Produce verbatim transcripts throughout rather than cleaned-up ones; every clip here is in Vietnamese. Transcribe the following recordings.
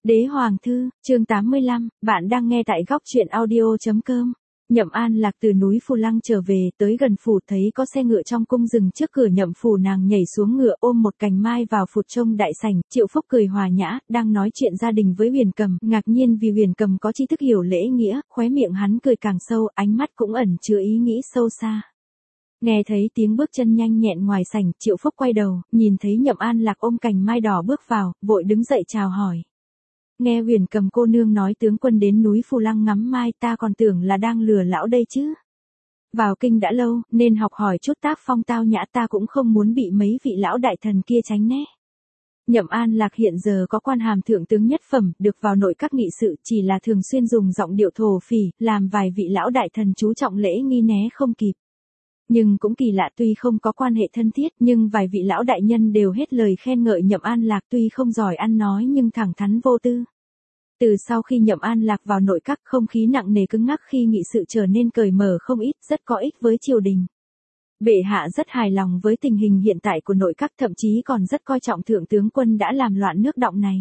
Đế Hoàng Thư, chương tám mươi lăm, bạn đang nghe tại góc truyện audio.com. Nhậm An Lạc từ núi Phù Lăng trở về, tới gần phủ thấy có xe ngựa trong cung dừng trước cửa nhậm phủ, nàng nhảy xuống ngựa ôm một cành mai vào phụt trông đại sảnh. Triệu Phúc cười hòa nhã, đang nói chuyện gia đình với Huyền Cầm, ngạc nhiên vì Huyền Cầm có tri thức hiểu lễ nghĩa, khóe miệng hắn cười càng sâu, ánh mắt cũng ẩn chứa ý nghĩ sâu xa. Nghe thấy tiếng bước chân nhanh nhẹn ngoài sảnh, Triệu Phúc quay đầu, nhìn thấy Nhậm An Lạc ôm cành mai đỏ bước vào, vội đứng dậy chào hỏi. Nghe Huyền Cầm cô nương nói tướng quân đến núi Phù Lăng ngắm mai, ta còn tưởng là đang lừa lão đây chứ. Vào kinh đã lâu, nên học hỏi chút tác phong tao nhã, ta cũng không muốn bị mấy vị lão đại thần kia tránh né. Nhậm An Lạc hiện giờ có quan hàm thượng tướng nhất phẩm, được vào nội các nghị sự, chỉ là thường xuyên dùng giọng điệu thổ phỉ, làm vài vị lão đại thần chú trọng lễ nghi né không kịp. Nhưng cũng kỳ lạ, tuy không có quan hệ thân thiết, nhưng vài vị lão đại nhân đều hết lời khen ngợi Nhậm An Lạc, tuy không giỏi ăn nói nhưng thẳng thắn vô tư. Từ sau khi Nhậm An Lạc vào nội các, không khí nặng nề cứng ngắc khi nghị sự trở nên cởi mở không ít, rất có ích với triều đình. Bệ hạ rất hài lòng với tình hình hiện tại của nội các, thậm chí còn rất coi trọng thượng tướng quân đã làm loạn nước động này.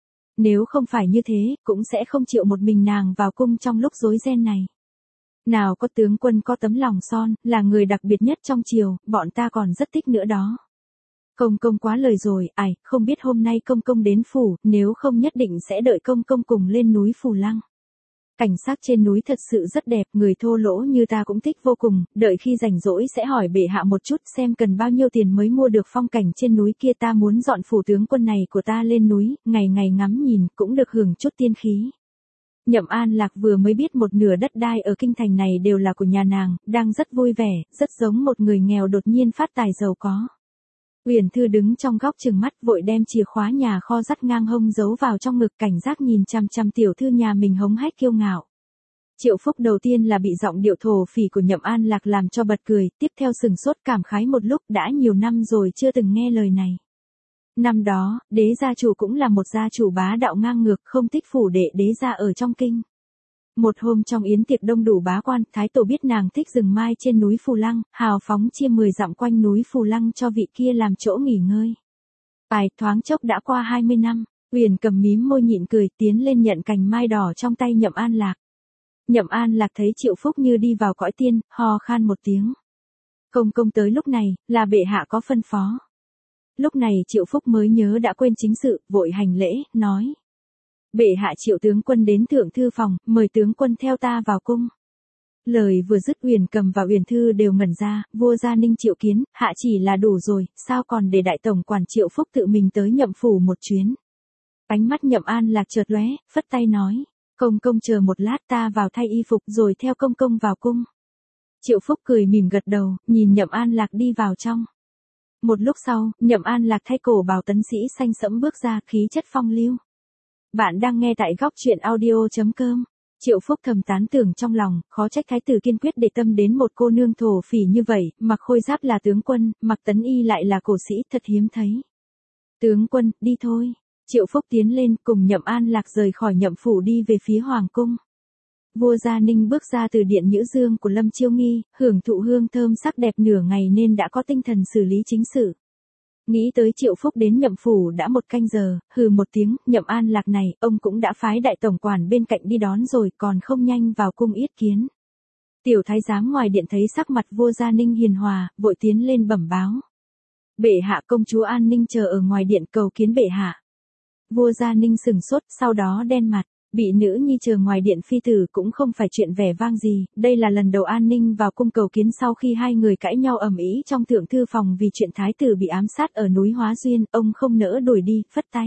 Nếu không phải như thế, cũng sẽ không chịu một mình nàng vào cung trong lúc rối ren này. Nào có tướng quân có tấm lòng son, là người đặc biệt nhất trong triều, bọn ta còn rất thích nữa đó. Công công quá lời rồi, ải, không biết hôm nay công công đến phủ, nếu không nhất định sẽ đợi công công cùng lên núi Phù Lăng. Cảnh sắc trên núi thật sự rất đẹp, người thô lỗ như ta cũng thích vô cùng, đợi khi rảnh rỗi sẽ hỏi bệ hạ một chút xem cần bao nhiêu tiền mới mua được phong cảnh trên núi kia, ta muốn dọn phủ tướng quân này của ta lên núi, ngày ngày ngắm nhìn, cũng được hưởng chút tiên khí. Nhậm An Lạc vừa mới biết một nửa đất đai ở kinh thành này đều là của nhà nàng, đang rất vui vẻ, rất giống một người nghèo đột nhiên phát tài giàu có. Uyển Thư đứng trong góc chừng mắt, vội đem chìa khóa nhà kho dắt ngang hông giấu vào trong ngực, cảnh giác nhìn chằm chằm tiểu thư nhà mình hống hách kiêu ngạo. Triệu Phúc đầu tiên là bị giọng điệu thổ phỉ của Nhậm An Lạc làm cho bật cười, tiếp theo sừng sốt cảm khái một lúc, đã nhiều năm rồi chưa từng nghe lời này. Năm đó, đế gia chủ cũng là một gia chủ bá đạo ngang ngược, không thích phủ đệ đế gia ở trong kinh. Một hôm trong yến tiệc đông đủ bá quan, thái tổ biết nàng thích rừng mai trên núi Phù Lăng, hào phóng chia mười dặm quanh núi Phù Lăng cho vị kia làm chỗ nghỉ ngơi. Bài thoáng chốc đã qua hai mươi năm, Huyền Cầm mím môi nhịn cười, tiến lên nhận cành mai đỏ trong tay Nhậm An Lạc. Nhậm An Lạc thấy Triệu Phúc như đi vào cõi tiên, ho khan một tiếng. Công công tới lúc này, là bệ hạ có phân phó. Lúc này Triệu Phúc mới nhớ đã quên chính sự, vội hành lễ, nói. Bệ hạ Triệu tướng quân đến thượng thư phòng, mời tướng quân theo ta vào cung. Lời vừa dứt, Huyền Cầm và Uyển Thư đều ngẩn ra, vua Gia Ninh triệu kiến, hạ chỉ là đủ rồi, sao còn để đại tổng quản Triệu Phúc tự mình tới nhậm phủ một chuyến. Ánh mắt Nhậm An Lạc chợt lóe, phất tay nói, công công chờ một lát, ta vào thay y phục rồi theo công công vào cung. Triệu Phúc cười mỉm gật đầu, nhìn Nhậm An Lạc đi vào trong. Một lúc sau, Nhậm An Lạc thay cổ bào tấn sĩ xanh sẫm bước ra, khí chất phong lưu. Bạn đang nghe tại góc truyện audio.com. Triệu Phúc thầm tán tưởng trong lòng, khó trách thái tử kiên quyết để tâm đến một cô nương thổ phỉ như vậy, mặc khôi giáp là tướng quân, mặc tấn y lại là cổ sĩ, thật hiếm thấy. Tướng quân, đi thôi. Triệu Phúc tiến lên, cùng Nhậm An Lạc rời khỏi nhậm phủ đi về phía hoàng cung. Vua Gia Ninh bước ra từ điện Nhữ Dương của Lâm Chiêu Nghi, hưởng thụ hương thơm sắc đẹp nửa ngày nên đã có tinh thần xử lý chính sự. Nghĩ tới Triệu Phúc đến nhậm phủ đã một canh giờ, hừ một tiếng, Nhậm An Lạc này, ông cũng đã phái đại tổng quản bên cạnh đi đón rồi, còn không nhanh vào cung yết kiến. Tiểu thái giám ngoài điện thấy sắc mặt vua Gia Ninh hiền hòa, vội tiến lên bẩm báo. Bệ hạ, công chúa An Ninh chờ ở ngoài điện cầu kiến bệ hạ. Vua Gia Ninh sừng sốt, sau đó đen mặt. Bị nữ nhi chờ ngoài điện phi tử cũng không phải chuyện vẻ vang gì, đây là lần đầu An Ninh vào cung cầu kiến sau khi hai người cãi nhau ầm ĩ trong thượng thư phòng vì chuyện thái tử bị ám sát ở núi Hóa Duyên, ông không nỡ đuổi đi, phất tay.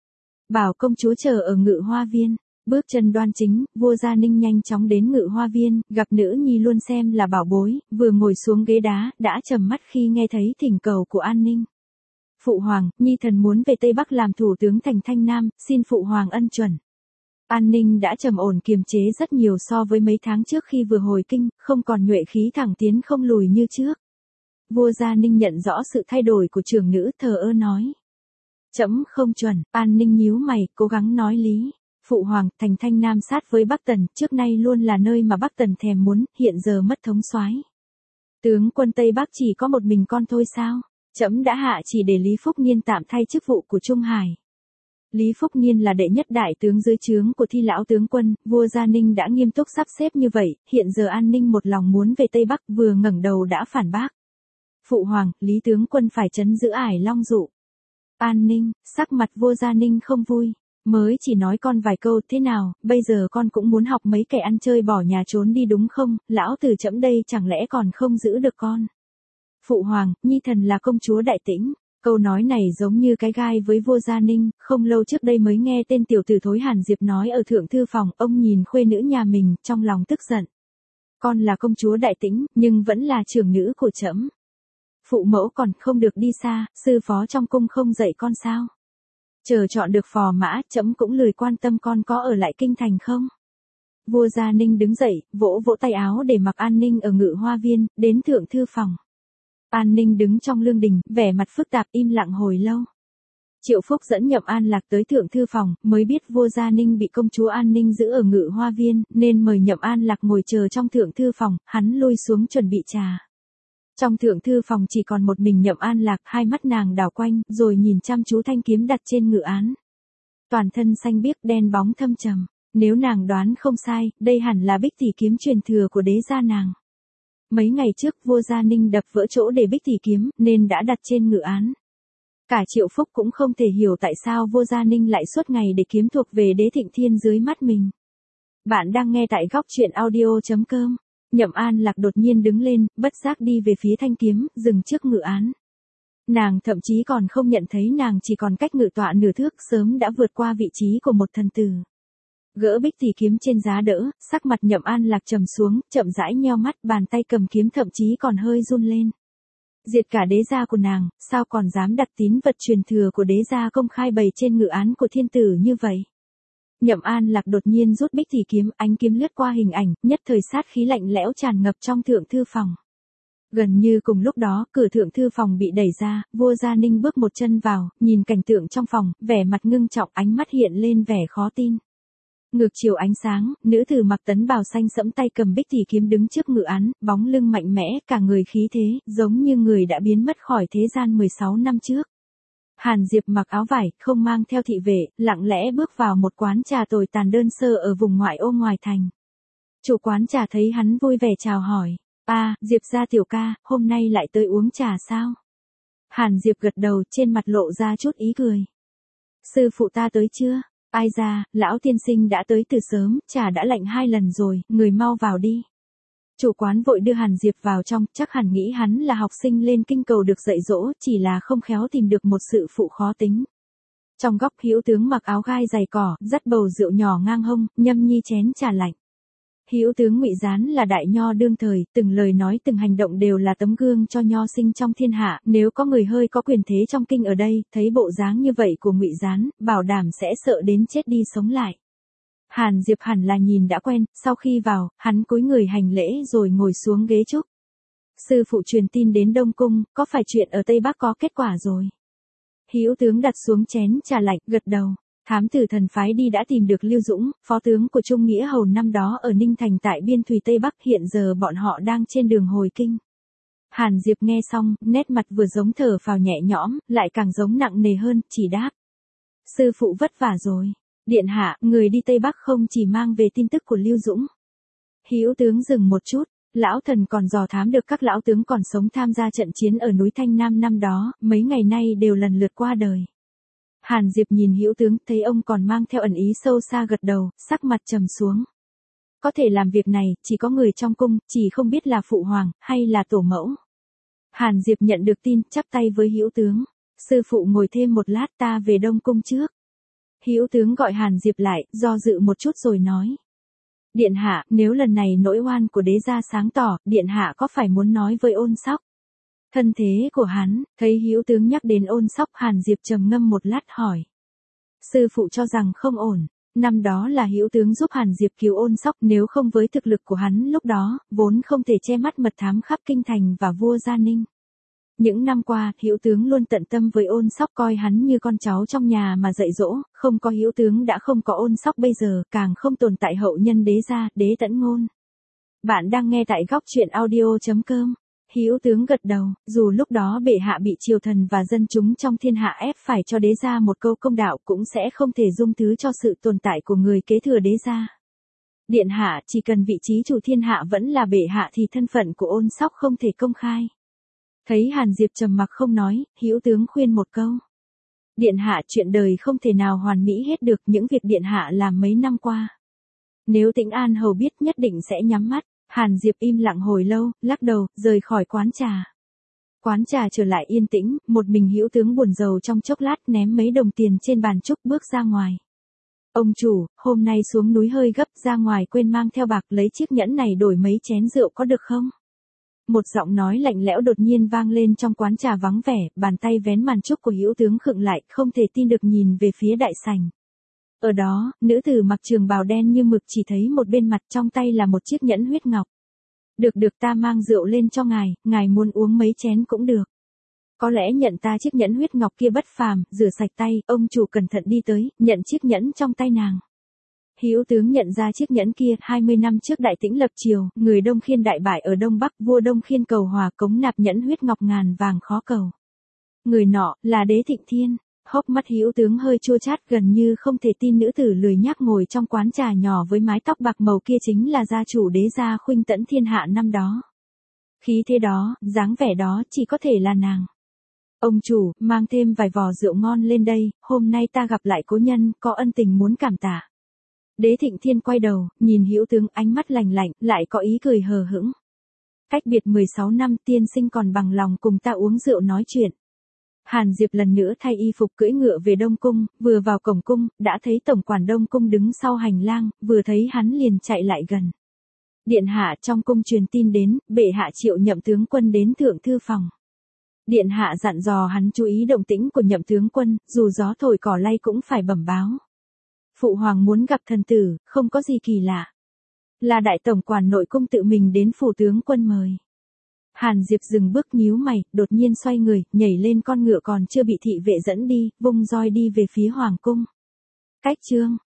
Bảo công chúa chờ ở Ngự Hoa Viên, bước chân đoan chính, vua Gia Ninh nhanh chóng đến Ngự Hoa Viên, gặp nữ nhi luôn xem là bảo bối, vừa ngồi xuống ghế đá, đã trầm mắt khi nghe thấy thỉnh cầu của An Ninh. Phụ hoàng, nhi thần muốn về Tây Bắc làm thủ tướng thành Thanh Nam, xin phụ hoàng ân chuẩn. An Ninh đã trầm ổn kiềm chế rất nhiều so với mấy tháng trước khi vừa hồi kinh, không còn nhuệ khí thẳng tiến không lùi như trước. Vua Gia Ninh nhận rõ sự thay đổi của trưởng nữ, thờ ơ nói. Trẫm không chuẩn. An Ninh nhíu mày, cố gắng nói lý. Phụ hoàng, thành Thanh Nam sát với Bắc Tần, trước nay luôn là nơi mà Bắc Tần thèm muốn, hiện giờ mất thống soái. Tướng quân Tây Bắc chỉ có một mình con thôi sao? Trẫm đã hạ chỉ để Lý Phúc Niên tạm thay chức vụ của Trung Hải. Lý Phúc Niên là đệ nhất đại tướng dưới trướng của Thi lão tướng quân, vua Gia Ninh đã nghiêm túc sắp xếp như vậy, hiện giờ An Ninh một lòng muốn về Tây Bắc, vừa ngẩng đầu đã phản bác. Phụ hoàng, Lý tướng quân phải trấn giữ Ải Long Dụ. An Ninh, sắc mặt vua Gia Ninh không vui, mới chỉ nói con vài câu, thế nào, bây giờ con cũng muốn học mấy kẻ ăn chơi bỏ nhà trốn đi đúng không, lão tử trẫm đây chẳng lẽ còn không giữ được con. Phụ hoàng, nhi thần là công chúa Đại Tĩnh. Câu nói này giống như cái gai với vua Gia Ninh, không lâu trước đây mới nghe tên tiểu tử thối Hàn Diệp nói ở thượng thư phòng, ông nhìn khuê nữ nhà mình, trong lòng tức giận. Con là công chúa Đại Tĩnh, nhưng vẫn là trưởng nữ của trẫm. Phụ mẫu còn không được đi xa, sư phó trong cung không dạy con sao? Chờ chọn được phò mã, trẫm cũng lười quan tâm con có ở lại kinh thành không? Vua Gia Ninh đứng dậy, vỗ vỗ tay áo để mặc An Ninh ở ngự hoa viên, đến thượng thư phòng. An Ninh đứng trong lương đình, vẻ mặt phức tạp im lặng hồi lâu. Triệu Phúc dẫn Nhậm An Lạc tới thượng thư phòng, mới biết vua Gia Ninh bị công chúa An Ninh giữ ở ngự hoa viên, nên mời Nhậm An Lạc ngồi chờ trong thượng thư phòng, hắn lui xuống chuẩn bị trà. Trong thượng thư phòng chỉ còn một mình Nhậm An Lạc, hai mắt nàng đảo quanh, rồi nhìn chăm chú thanh kiếm đặt trên ngự án. Toàn thân xanh biếc đen bóng thâm trầm, nếu nàng đoán không sai, đây hẳn là bích tỷ kiếm truyền thừa của đế gia nàng. Mấy ngày trước vua Gia Ninh đập vỡ chỗ để bích tỷ kiếm, nên đã đặt trên ngự án. Cả Triệu Phúc cũng không thể hiểu tại sao vua Gia Ninh lại suốt ngày để kiếm thuộc về đế Thịnh Thiên dưới mắt mình. Bạn đang nghe tại góc truyện audio chấm com. Nhậm An Lạc đột nhiên đứng lên, bất giác đi về phía thanh kiếm, dừng trước ngự án. Nàng thậm chí còn không nhận thấy nàng chỉ còn cách ngự tọa nửa thước, sớm đã vượt qua vị trí của một thần tử. Gỡ bích tỷ kiếm trên giá đỡ, sắc mặt Nhậm An Lạc trầm xuống, chậm rãi nheo mắt, bàn tay cầm kiếm thậm chí còn hơi run lên. Diệt cả đế gia của nàng, sao còn dám đặt tín vật truyền thừa của đế gia công khai bày trên ngự án của thiên tử như vậy? Nhậm An Lạc đột nhiên rút bích tỷ kiếm, ánh kiếm lướt qua hình ảnh, nhất thời sát khí lạnh lẽo tràn ngập trong thượng thư phòng. Gần như cùng lúc đó, cửa thượng thư phòng bị đẩy ra, vua Gia Ninh bước một chân vào, nhìn cảnh tượng trong phòng, vẻ mặt ngưng trọng, ánh mắt hiện lên vẻ khó tin. Ngược chiều ánh sáng, nữ tử mặc tấn bào xanh sẫm tay cầm bích tỷ kiếm đứng trước ngự án, bóng lưng mạnh mẽ, cả người khí thế, giống như người đã biến mất khỏi thế gian mười sáu năm trước. Hàn Diệp mặc áo vải, không mang theo thị vệ, lặng lẽ bước vào một quán trà tồi tàn đơn sơ ở vùng ngoại ô ngoài thành. Chủ quán trà thấy hắn vui vẻ chào hỏi, "À, Diệp gia tiểu ca, hôm nay lại tới uống trà sao?" Hàn Diệp gật đầu, trên mặt lộ ra chút ý cười. "Sư phụ ta tới chưa?" "Ai ra, lão tiên sinh đã tới từ sớm, trà đã lạnh hai lần rồi, người mau vào đi." Chủ quán vội đưa Hàn Diệp vào trong, chắc hẳn nghĩ hắn là học sinh lên kinh cầu được dạy dỗ, chỉ là không khéo tìm được một sự phụ khó tính. Trong góc Hữu tướng mặc áo gai dày cỏ, dắt bầu rượu nhỏ ngang hông, nhâm nhi chén trà lạnh. Hữu tướng Ngụy Gián là đại nho đương thời, từng lời nói từng hành động đều là tấm gương cho nho sinh trong thiên hạ, nếu có người hơi có quyền thế trong kinh ở đây, thấy bộ dáng như vậy của Ngụy Gián, bảo đảm sẽ sợ đến chết đi sống lại. Hàn Diệp hẳn là nhìn đã quen, sau khi vào, hắn cúi người hành lễ rồi ngồi xuống ghế trúc. "Sư phụ truyền tin đến Đông Cung, có phải chuyện ở Tây Bắc có kết quả rồi?" Hữu tướng đặt xuống chén trà lạnh, gật đầu. Thám tử thần phái đi đã tìm được Lưu Dũng, phó tướng của Trung Nghĩa Hầu năm đó ở Ninh Thành tại biên thùy Tây Bắc, hiện giờ bọn họ đang trên đường hồi kinh. Hàn Diệp nghe xong, nét mặt vừa giống thở phào nhẹ nhõm, lại càng giống nặng nề hơn, chỉ đáp: "Sư phụ vất vả rồi. Điện hạ, người đi Tây Bắc không chỉ mang về tin tức của Lưu Dũng." Hữu tướng dừng một chút, lão thần còn dò thám được các lão tướng còn sống tham gia trận chiến ở núi Thanh Nam năm đó, mấy ngày nay đều lần lượt qua đời. Hàn Diệp nhìn Hữu tướng, thấy ông còn mang theo ẩn ý sâu xa, gật đầu, sắc mặt trầm xuống. Có thể làm việc này, chỉ có người trong cung, chỉ không biết là phụ hoàng, hay là tổ mẫu. Hàn Diệp nhận được tin, chắp tay với Hữu tướng. "Sư phụ ngồi thêm một lát, ta về Đông Cung trước." Hữu tướng gọi Hàn Diệp lại, do dự một chút rồi nói: "Điện hạ, nếu lần này nỗi oan của đế gia sáng tỏ, điện hạ có phải muốn nói với Ôn Sóc?" Thân thế của hắn, thấy Hữu tướng nhắc đến Ôn Sóc, Hàn Diệp trầm ngâm một lát hỏi: "Sư phụ cho rằng không ổn." Năm đó là Hữu tướng giúp Hàn Diệp cứu Ôn Sóc, nếu không với thực lực của hắn lúc đó, vốn không thể che mắt mật thám khắp kinh thành và vua Gia Ninh. Những năm qua, Hữu tướng luôn tận tâm với Ôn Sóc, coi hắn như con cháu trong nhà mà dạy dỗ, không có Hữu tướng đã không có Ôn Sóc bây giờ, càng không tồn tại hậu nhân đế gia, Đế Tẫn Ngôn. Bạn đang nghe tại góc truyện audio chấm com. Hữu tướng gật đầu, dù lúc đó bệ hạ bị triều thần và dân chúng trong thiên hạ ép phải cho đế gia một câu công đạo cũng sẽ không thể dung thứ cho sự tồn tại của người kế thừa đế gia. Điện hạ, chỉ cần vị trí chủ thiên hạ vẫn là bệ hạ thì thân phận của Ôn Sóc không thể công khai. Thấy Hàn Diệp trầm mặc không nói, Hữu tướng khuyên một câu. Điện hạ, chuyện đời không thể nào hoàn mỹ hết được, những việc điện hạ làm mấy năm qua. Nếu Tĩnh An hầu biết nhất định sẽ nhắm mắt. Hàn Diệp im lặng hồi lâu, lắc đầu, rời khỏi quán trà. Quán trà trở lại yên tĩnh, một mình Hữu tướng buồn rầu trong chốc lát ném mấy đồng tiền trên bàn trúc bước ra ngoài. Ông chủ, hôm nay xuống núi hơi gấp, ra ngoài quên mang theo bạc, lấy chiếc nhẫn này đổi mấy chén rượu có được không? Một giọng nói lạnh lẽo đột nhiên vang lên trong quán trà vắng vẻ, bàn tay vén màn trúc của Hữu tướng khựng lại, không thể tin được nhìn về phía đại sảnh. Ở đó, nữ tử mặc trường bào đen như mực chỉ thấy một bên mặt, trong tay là một chiếc nhẫn huyết ngọc. Được được, ta mang rượu lên cho ngài, ngài muốn uống mấy chén cũng được. Có lẽ nhận ta chiếc nhẫn huyết ngọc kia bất phàm, rửa sạch tay, ông chủ cẩn thận đi tới, nhận chiếc nhẫn trong tay nàng. Hữu tướng nhận ra chiếc nhẫn kia, hai mươi năm trước Đại Tĩnh lập triều, người Đông Khiên đại bại ở Đông Bắc, vua Đông Khiên cầu hòa cống nạp nhẫn huyết ngọc ngàn vàng khó cầu. Người nọ, là Đế Thịnh Thiên. Hốc mắt Hữu tướng hơi chua chát, gần như không thể tin nữ tử lười nhác ngồi trong quán trà nhỏ với mái tóc bạc màu kia chính là gia chủ đế gia Khuynh Tẫn thiên hạ năm đó. Khí thế đó, dáng vẻ đó chỉ có thể là nàng. Ông chủ, mang thêm vài vò rượu ngon lên đây, hôm nay ta gặp lại cố nhân, có ân tình muốn cảm tạ. Đế Thịnh Thiên quay đầu, nhìn Hữu tướng, ánh mắt lạnh lạnh, lại có ý cười hờ hững. Cách biệt mười sáu năm, tiên sinh còn bằng lòng cùng ta uống rượu nói chuyện. Hàn Diệp lần nữa thay y phục cưỡi ngựa về Đông Cung, vừa vào cổng cung, đã thấy tổng quản Đông Cung đứng sau hành lang, vừa thấy hắn liền chạy lại gần. Điện hạ, trong cung truyền tin đến, bệ hạ triệu Nhậm tướng quân đến thượng thư phòng. Điện hạ dặn dò hắn chú ý động tĩnh của Nhậm tướng quân, dù gió thổi cỏ lay cũng phải bẩm báo. Phụ hoàng muốn gặp thần tử, không có gì kỳ lạ. Là đại tổng quản nội cung tự mình đến phủ tướng quân mời. Hàn Diệp dừng bước nhíu mày, đột nhiên xoay người, nhảy lên con ngựa còn chưa bị thị vệ dẫn đi, vung roi đi về phía hoàng cung. Cách chương